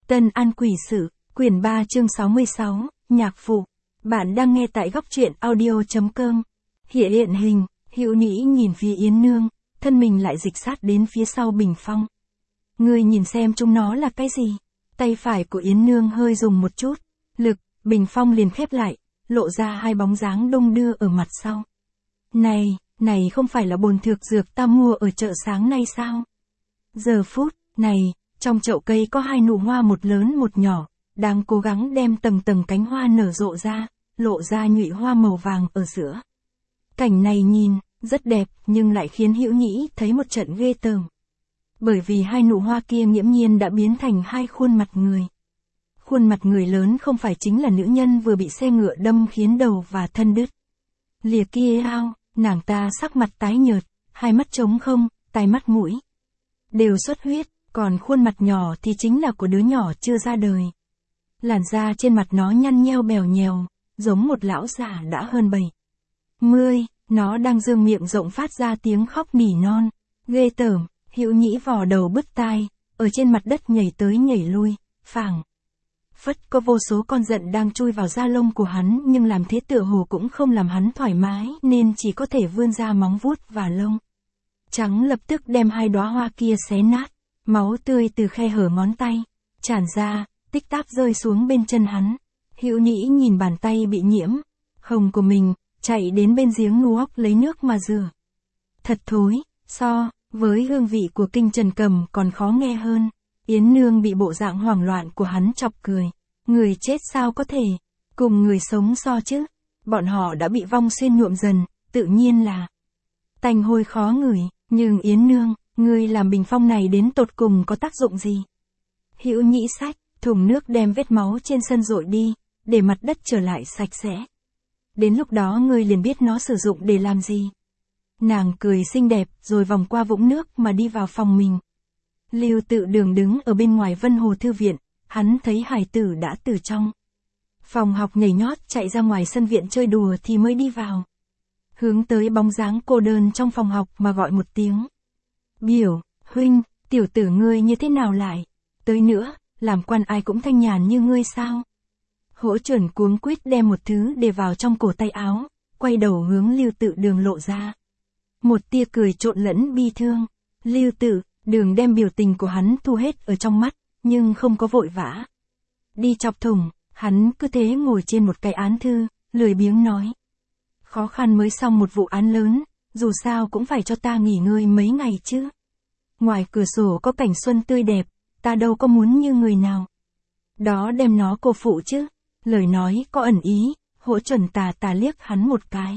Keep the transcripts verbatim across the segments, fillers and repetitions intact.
Tân An Quỷ Sự, quyển ba chương sáu mươi sáu, Nhạc Phụ. Bạn đang nghe tại góc truyện audio chấm com. Hiện hiện hình, Hữu Nhĩ nhìn phía Yến Nương, thân mình lại dịch sát đến phía sau bình phong. Ngươi nhìn xem chúng nó là cái gì? Tay phải của Yến Nương hơi dùng một chút, lực, bình phong liền khép lại, lộ ra hai bóng dáng đông đưa ở mặt sau. Này, này không phải là bồn thược dược ta mua ở chợ sáng nay sao? Giờ phút này, trong chậu cây có hai nụ hoa một lớn một nhỏ, đang cố gắng đem tầng tầng cánh hoa nở rộ ra, lộ ra nhụy hoa màu vàng ở giữa. Cảnh này nhìn, rất đẹp nhưng lại khiến Hữu Nhĩ thấy một trận ghê tởm. Bởi vì hai nụ hoa kia nghiễm nhiên đã biến thành hai khuôn mặt người. Khuôn mặt người lớn không phải chính là nữ nhân vừa bị xe ngựa đâm khiến đầu và thân đứt. Lìa kia ao, nàng ta sắc mặt tái nhợt, hai mắt trống không, tai mắt mũi đều xuất huyết, còn khuôn mặt nhỏ thì chính là của đứa nhỏ chưa ra đời. Làn da trên mặt nó nhăn nheo bèo nhèo, giống một lão già đã hơn bảy mươi, nó đang dương miệng rộng phát ra tiếng khóc nỉ non, ghê tởm. Hữu Nhĩ vò đầu bứt tai, ở trên mặt đất nhảy tới nhảy lui, phảng phất có vô số con giận đang chui vào da lông của hắn, nhưng làm thế tựa hồ cũng không làm hắn thoải mái nên chỉ có thể vươn ra móng vuốt và lông trắng lập tức đem hai đóa hoa kia xé nát, máu tươi từ khe hở ngón tay tràn ra, tích táp rơi xuống bên chân hắn. Hữu Nhĩ nhìn bàn tay bị nhiễm hồng của mình, chạy đến bên giếng nuốc lấy nước mà rửa. Thật thối, so với hương vị của kinh trần cầm còn khó nghe hơn. Yến Nương bị bộ dạng hoảng loạn của hắn chọc cười. Người chết sao có thể cùng người sống so chứ? Bọn họ đã bị vong xuyên nhuộm dần, tự nhiên là tanh hôi khó ngửi. Nhưng Yến Nương, ngươi làm bình phong này đến tột cùng có tác dụng gì? Hữu Nhĩ xách thùng nước đem vết máu trên sân dội đi, để mặt đất trở lại sạch sẽ. Đến lúc đó ngươi liền biết nó sử dụng để làm gì. Nàng cười xinh đẹp rồi vòng qua vũng nước mà đi vào phòng mình. Lưu Tự Đường đứng ở bên ngoài Vân Hồ Thư Viện, hắn thấy hải tử đã từ trong phòng học nhảy nhót chạy ra ngoài sân viện chơi đùa thì mới đi vào. Hướng tới bóng dáng cô đơn trong phòng học mà gọi một tiếng. Biểu, huynh, tiểu tử ngươi như thế nào lại? Tới nữa, làm quan ai cũng thanh nhàn như ngươi sao? Hỗ Chuẩn cuống quýt đem một thứ để vào trong cổ tay áo, quay đầu hướng Lưu Tự Đường lộ ra một tia cười trộn lẫn bi thương. Lưu Tự Đường đem biểu tình của hắn thu hết ở trong mắt, nhưng không có vội vã đi chọc thủng, hắn cứ thế ngồi trên một cái án thư, lười biếng nói. Khó khăn mới xong một vụ án lớn, dù sao cũng phải cho ta nghỉ ngơi mấy ngày chứ. Ngoài cửa sổ có cảnh xuân tươi đẹp, ta đâu có muốn như người nào đó đem nó cô phụ chứ. Lời nói có ẩn ý, Hỗ Chuẩn tà tà liếc hắn một cái.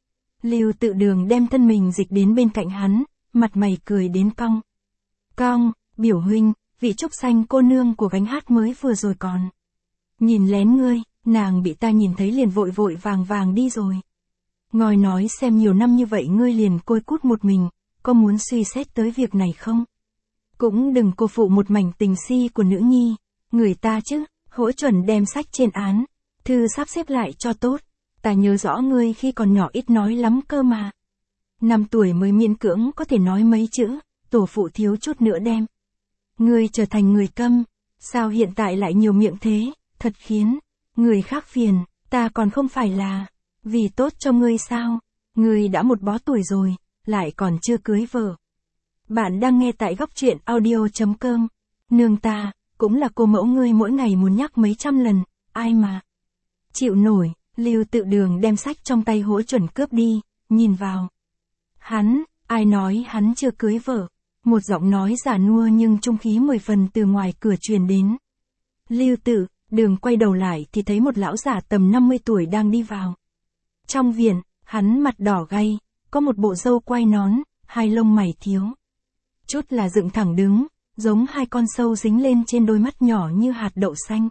Lưu Tự Đường đem thân mình dịch đến bên cạnh hắn, mặt mày cười đến cong. Cong, biểu huynh, vị trúc xanh cô nương của gánh hát mới vừa rồi còn nhìn lén ngươi, nàng bị ta nhìn thấy liền vội vội vàng vàng đi rồi. Ngồi nói xem nhiều năm như vậy ngươi liền côi cút một mình, có muốn suy xét tới việc này không? Cũng đừng cô phụ một mảnh tình si của nữ nhi, người ta chứ. Hỗ Chuẩn đem sách trên án thư sắp xếp lại cho tốt. Ta nhớ rõ ngươi khi còn nhỏ ít nói lắm cơ mà. Năm tuổi mới miễn cưỡng có thể nói mấy chữ, tổ phụ thiếu chút nữa đem ngươi trở thành người câm, sao hiện tại lại nhiều miệng thế, thật khiến người khác phiền. Ta còn không phải là vì tốt cho ngươi sao? Ngươi đã một bó tuổi rồi, lại còn chưa cưới vợ. Bạn đang nghe tại góc truyện audio chấm com. Nương ta cũng là cô mẫu ngươi mỗi ngày muốn nhắc mấy trăm lần, ai mà chịu nổi. Lưu Tự Đường đem sách trong tay Hỗ Chuẩn cướp đi, nhìn vào hắn. Ai nói hắn chưa cưới vợ? Một giọng nói giả nua nhưng trung khí mười phần từ ngoài cửa truyền đến. Lưu Tự Đường quay đầu lại thì thấy một lão giả tầm năm mươi tuổi đang đi vào trong viện. Hắn mặt đỏ gay, có một bộ râu quai nón, hai lông mày thiếu chút là dựng thẳng đứng, giống hai con sâu dính lên trên đôi mắt nhỏ như hạt đậu xanh.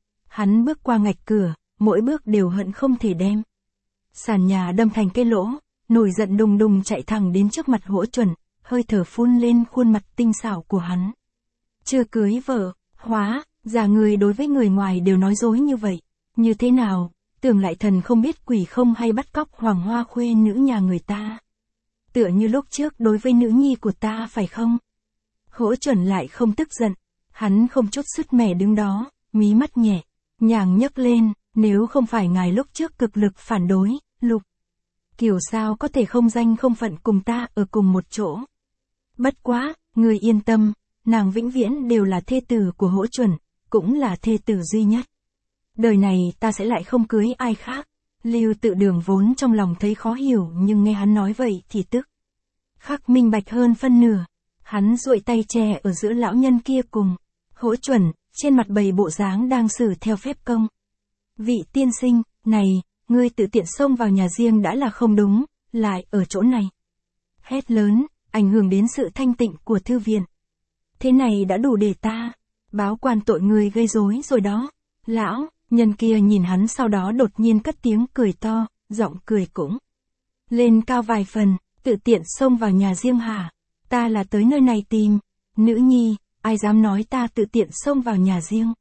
Hắn bước qua ngạch cửa, mỗi bước đều hận không thể đem sàn nhà đâm thành cái lỗ, nổi giận đùng đùng chạy thẳng đến trước mặt Hỗ Chuẩn, hơi thở phun lên khuôn mặt tinh xảo của hắn. Chưa cưới vợ, hóa ra người đối với người ngoài đều nói dối như vậy. Như thế nào, tưởng lại thần không biết quỷ không hay bắt cóc hoàng hoa khuê nữ nhà người ta. Tựa như lúc trước đối với nữ nhi của ta phải không? Hỗ Chuẩn lại không tức giận, Hắn không chút sứt mẻ đứng đó, mí mắt nhẹ, nhàng nhấc lên, nếu không phải ngài lúc trước cực lực phản đối, Lục Kiều sao có thể không danh không phận cùng ta ở cùng một chỗ. Bất quá, người yên tâm, nàng vĩnh viễn đều là thê tử của Hỗ Chuẩn, cũng là thê tử duy nhất. Đời này ta sẽ lại không cưới ai khác. Lưu Tự Đường vốn trong lòng thấy khó hiểu nhưng nghe hắn nói vậy thì tức khắc minh bạch hơn phân nửa. Hắn duỗi tay che ở giữa lão nhân kia cùng Hỗ Chuẩn, trên mặt bày bộ dáng đang xử theo phép công. Vị tiên sinh, này, ngươi tự tiện xông vào nhà riêng đã là không đúng, lại ở chỗ này. Hét lớn, ảnh hưởng đến sự thanh tịnh của thư viện. Thế này đã đủ để ta báo quan tội người gây rối rồi đó. Lão nhân kia nhìn hắn sau đó đột nhiên cất tiếng cười to, giọng cười cũng lên cao vài phần, tự tiện xông vào nhà riêng hả? Ta là tới nơi này tìm nữ nhi, ai dám nói ta tự tiện xông vào nhà riêng.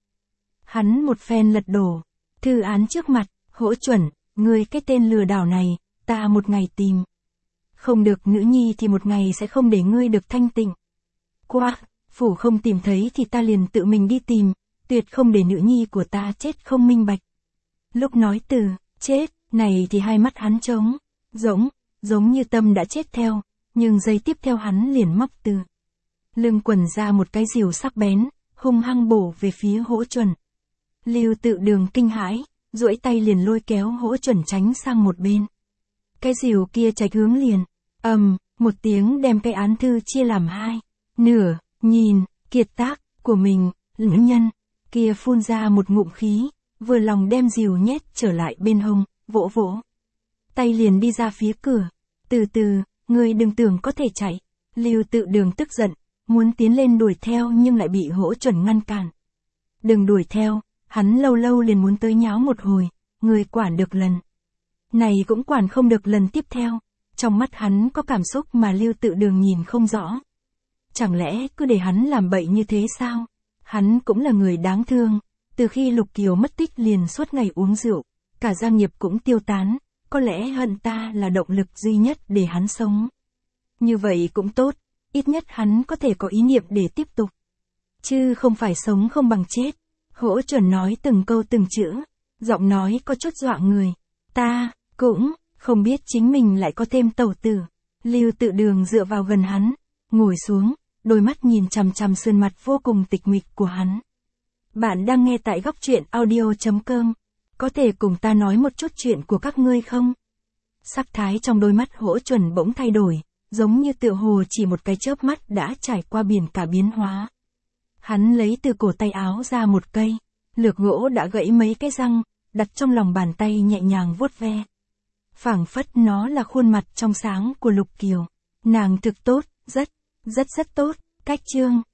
Hắn một phen lật đổ thư án trước mặt, Hỗ Chuẩn, ngươi cái tên lừa đảo này, ta một ngày tìm không được nữ nhi thì một ngày sẽ không để ngươi được thanh tịnh. Qua, phủ không tìm thấy thì ta liền tự mình đi tìm, tuyệt không để nữ nhi của ta chết không minh bạch. Lúc nói từ chết này thì hai mắt hắn trống rỗng, giống như tâm đã chết theo, nhưng giây tiếp theo hắn liền móc từ lưng quần ra một cái rìu sắc bén, hung hăng bổ về phía Hỗ Chuẩn. Lưu Tự Đường kinh hãi, duỗi tay liền lôi kéo Hỗ Chuẩn tránh sang một bên. Cái rìu kia chạch hướng liền, ầm, một tiếng đem cái án thư chia làm hai nửa. Nhìn kiệt tác của mình, nữ nhân kia phun ra một ngụm khí, vừa lòng đem rìu nhét trở lại bên hông, vỗ vỗ tay liền đi ra phía cửa. Từ từ, ngươi đừng tưởng có thể chạy. Lưu Tự Đường tức giận, muốn tiến lên đuổi theo nhưng lại bị Hỗ Chuẩn ngăn cản. Đừng đuổi theo, hắn lâu lâu liền muốn tới nháo một hồi, ngươi quản được lần này cũng quản không được lần tiếp theo. Trong mắt hắn có cảm xúc mà Lưu Tự Đường nhìn không rõ. Chẳng lẽ cứ để hắn làm bậy như thế sao? Hắn cũng là người đáng thương, từ khi Lục Kiều mất tích liền suốt ngày uống rượu, cả gia nghiệp cũng tiêu tán, có lẽ hận ta là động lực duy nhất để hắn sống. Như vậy cũng tốt, ít nhất hắn có thể có ý niệm để tiếp tục. Chứ không phải sống không bằng chết. Hỗ Chuẩn nói từng câu từng chữ, giọng nói có chút dọa người. Ta cũng không biết chính mình lại có thêm tẩu tử. Lưu Tự Đường dựa vào gần hắn, ngồi xuống, đôi mắt nhìn chằm chằm sườn mặt vô cùng tịch mịch của hắn. Bạn đang nghe tại góc truyện audio chấm com. Có thể cùng ta nói một chút chuyện của các ngươi không? Sắc thái trong đôi mắt Hỗ Chuẩn bỗng thay đổi, giống như tựa hồ chỉ một cái chớp mắt đã trải qua biển cả biến hóa. Hắn lấy từ cổ tay áo ra một cây lược gỗ đã gãy mấy cái răng, đặt trong lòng bàn tay nhẹ nhàng vuốt ve. Phảng phất nó là khuôn mặt trong sáng của Lục Kiều. Nàng thực tốt, rất, rất rất tốt. Cách chương